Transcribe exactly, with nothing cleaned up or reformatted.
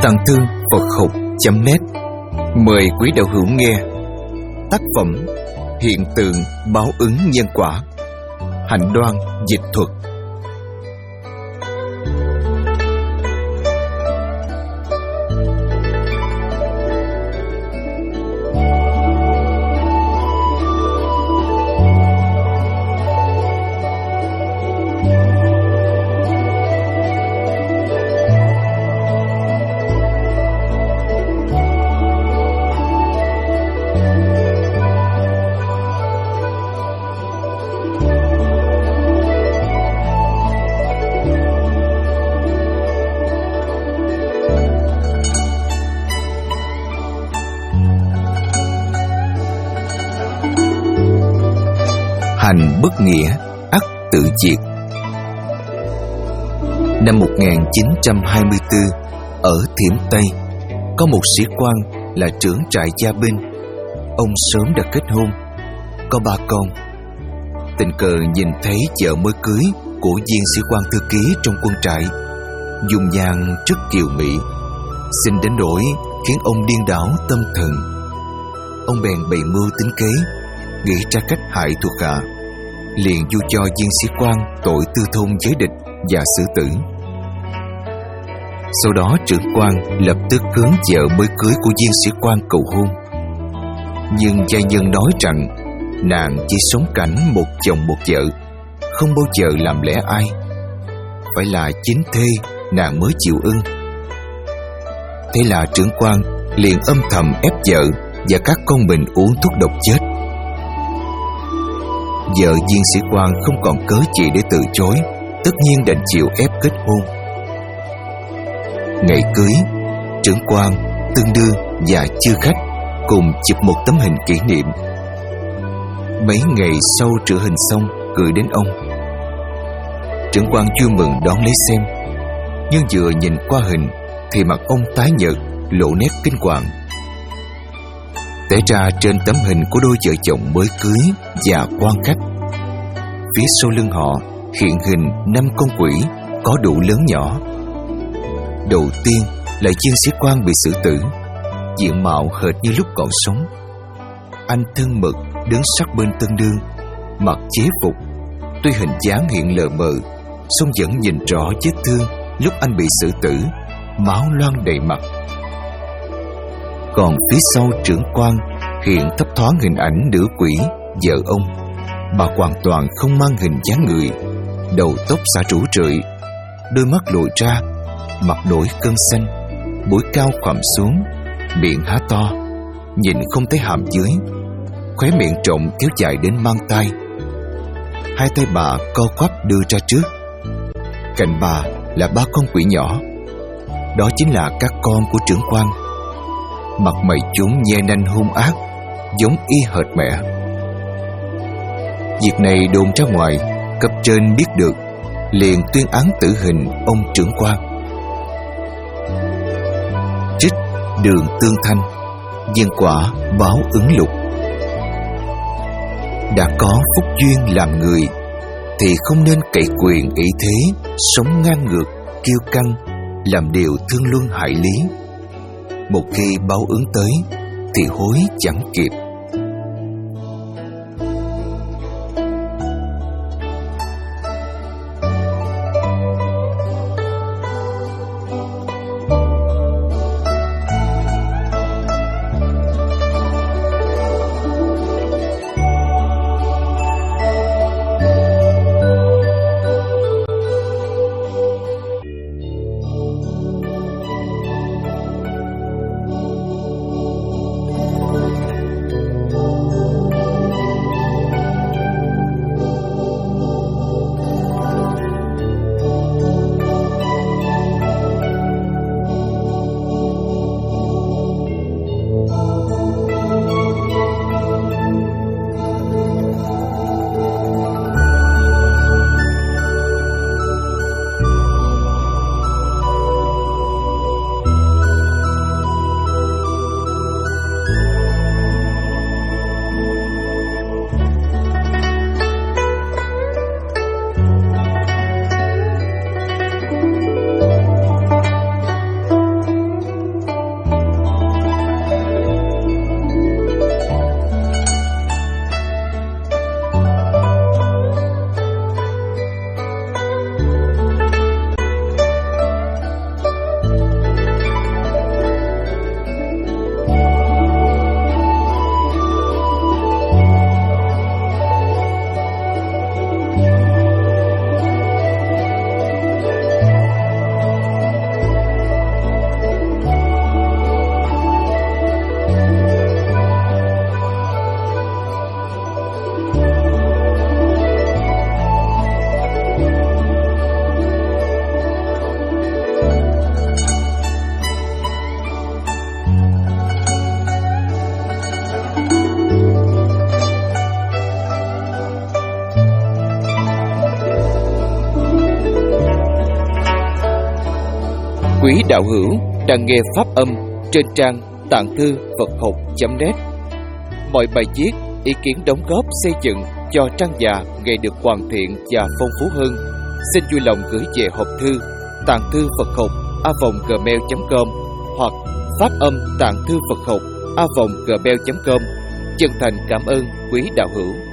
Tàng Thư Phật Học chấm net mời quý đạo hữu nghe tác phẩm Hiện tượng báo ứng nhân quả, Hạnh Đoan dịch thuật. Hành bất nghĩa ắt tự diệt. Năm một nghìn chín trăm hai mươi tư, ở Thiểm Tây, có một sĩ quan là trưởng trại gia binh. Ông sớm đã kết hôn, có ba con. Tình cờ nhìn thấy vợ mới cưới của viên sĩ quan thư ký trong quân trại, dung nhan rất kiều mỹ, xinh đến nỗi khiến ông điên đảo tâm thần. Ông bèn bày mưu tính kế, nghĩ ra cách hại thuộc hạ, liền du cho viên sĩ quan tội tư thông với địch và xử tử. Sau đó trưởng quan lập tức hướng vợ mới cưới của viên sĩ quan cầu hôn. Nhưng gia nhân nói rằng nàng chỉ sống cảnh một chồng một vợ, không bao giờ làm lẽ ai, phải là chính thê nàng mới chịu ưng. Thế là trưởng quan liền âm thầm ép vợ và các con mình uống thuốc độc chết. Vợ viên sĩ quan không còn cớ gì để từ chối, tất nhiên đành chịu ép kết hôn. Ngày cưới, trưởng quan, tương đương và chư khách cùng chụp một tấm hình kỷ niệm. Mấy ngày sau trữ hình xong, gửi đến ông. Trưởng quan vui mừng đón lấy xem, nhưng vừa nhìn qua hình thì mặt ông tái nhợt, lộ nét kinh hoàng. Té ra trên tấm hình của đôi vợ chồng mới cưới và quan khách, phía sau lưng họ hiện hình năm con quỷ có đủ lớn nhỏ. Đầu tiên là viên sĩ quan bị xử tử, diện mạo hệt như lúc còn sống. Anh thân mật đứng sát bên tân đương, mặc chế phục, tuy hình dáng hiện lờ mờ, song vẫn nhìn rõ vết thương lúc anh bị xử tử, máu loang đầy mặt. Còn phía sau trưởng quan hiện thấp thoáng hình ảnh nữ quỷ vợ ông. Bà hoàn toàn không mang hình dáng người, đầu tóc xõa rủ rượi, đôi mắt lồi ra, mặt nổi cơn xanh, mũi cao khoằm xuống, miệng há to, nhìn không thấy hàm dưới, khóe miệng rộng kéo dài đến mang tai. Hai tay bà co quắp đưa ra trước. Cạnh bà là ba con quỷ nhỏ, đó chính là các con của trưởng quan. Mặt mày chúng nhe nanh hung ác, giống y hệt mẹ. Việc này đồn ra ngoài, cấp trên biết được, liền tuyên án tử hình ông trưởng quan. Trích Đường Tương Thanh, nhân quả báo ứng lục. Đã có phúc duyên làm người thì không nên cậy quyền ý thế, sống ngang ngược, kiêu căng, làm điều thương luân hại lý. Một khi báo ứng tới thì hối chẳng kịp. quý đạo hữu đang nghe pháp âm trên trang tạng thư Phật học chấm net. Mọi bài viết, ý kiến đóng góp xây dựng cho trang già ngày được hoàn thiện và phong phú hơn, xin vui lòng gửi về hộp thư tạng thư Phật học a vòng gmail chấm com hoặc pháp âm tạng thư Phật học a vòng gmail chấm com. Chân thành cảm ơn quý đạo hữu.